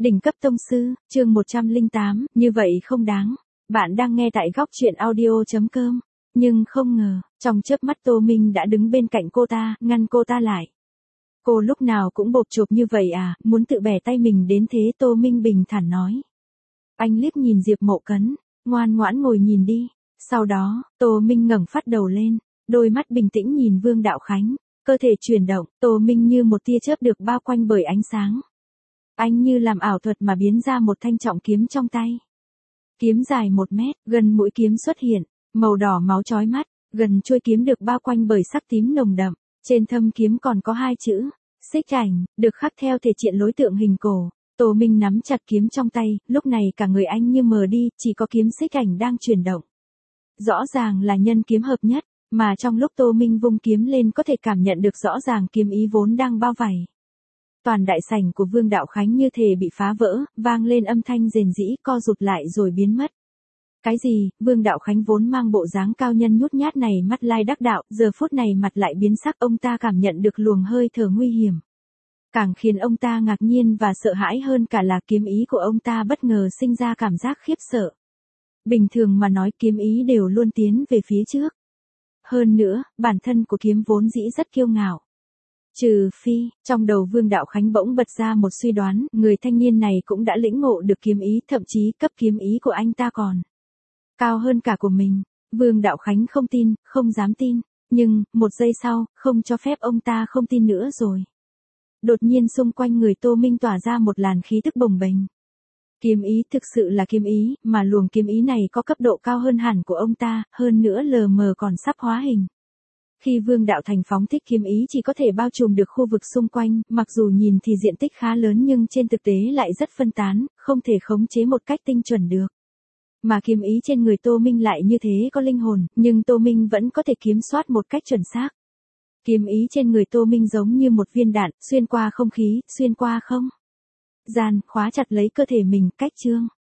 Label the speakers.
Speaker 1: Đỉnh cấp tông sư, chương 108, như vậy không đáng. Bạn đang nghe tại góc truyện audio.com. Nhưng không ngờ, trong chớp mắt Tô Minh đã đứng bên cạnh cô ta, ngăn cô ta lại. Cô lúc nào cũng bộp chộp như vậy à, muốn tự bẻ tay mình đến thế? Tô Minh bình thản nói. Anh liếc nhìn Diệp Mộ Cấn, ngoan ngoãn ngồi nhìn đi. Sau đó, Tô Minh ngẩng phát đầu lên, đôi mắt bình tĩnh nhìn Vương Đạo Khánh, cơ thể chuyển động, Tô Minh như một tia chớp được bao quanh bởi ánh sáng. Anh như làm ảo thuật mà biến ra một thanh trọng kiếm trong tay. Kiếm dài 1 mét, gần mũi kiếm xuất hiện, màu đỏ máu chói mắt, gần chuôi kiếm được bao quanh bởi sắc tím nồng đậm, trên thâm kiếm còn có 2 chữ, xích ảnh, được khắc theo thể triện lối tượng hình cổ. Tô Minh nắm chặt kiếm trong tay, lúc này cả người anh như mờ đi, chỉ có kiếm xích ảnh đang chuyển động. Rõ ràng là nhân kiếm hợp nhất, mà trong lúc Tô Minh vung kiếm lên có thể cảm nhận được rõ ràng kiếm ý vốn đang bao vây. Toàn đại sảnh của Vương Đạo Khánh như thể bị phá vỡ, vang lên âm thanh rền rĩ, co rụt lại rồi biến mất. Cái gì? Vương Đạo Khánh vốn mang bộ dáng cao nhân nhút nhát này mắt lai đắc đạo, giờ phút này mặt lại biến sắc, ông ta cảm nhận được luồng hơi thở nguy hiểm. Càng khiến ông ta ngạc nhiên và sợ hãi hơn cả là kiếm ý của ông ta bất ngờ sinh ra cảm giác khiếp sợ. Bình thường mà nói kiếm ý đều luôn tiến về phía trước. Hơn nữa, bản thân của kiếm vốn dĩ rất kiêu ngạo. Trừ phi, trong đầu Vương Đạo Khánh bỗng bật ra một suy đoán, người thanh niên này cũng đã lĩnh ngộ được kiếm ý, thậm chí cấp kiếm ý của anh ta còn cao hơn cả của mình. Vương Đạo Khánh không tin, không dám tin, nhưng, một giây sau, không cho phép ông ta không tin nữa rồi. Đột nhiên xung quanh người Tô Minh tỏa ra một làn khí tức bồng bềnh. Kiếm ý thực sự là kiếm ý, mà luồng kiếm ý này có cấp độ cao hơn hẳn của ông ta, hơn nữa lờ mờ còn sắp hóa hình. Khi Vương Đạo Thành phóng thích kiếm ý chỉ có thể bao trùm được khu vực xung quanh, mặc dù nhìn thì diện tích khá lớn nhưng trên thực tế lại rất phân tán, không thể khống chế một cách tinh chuẩn được. Mà kiếm ý trên người Tô Minh lại như thế có linh hồn, nhưng Tô Minh vẫn có thể kiểm soát một cách chuẩn xác. Kiếm ý trên người Tô Minh giống như một viên đạn, xuyên qua không khí, xuyên qua không gian, khóa chặt lấy cơ thể mình, cách chương.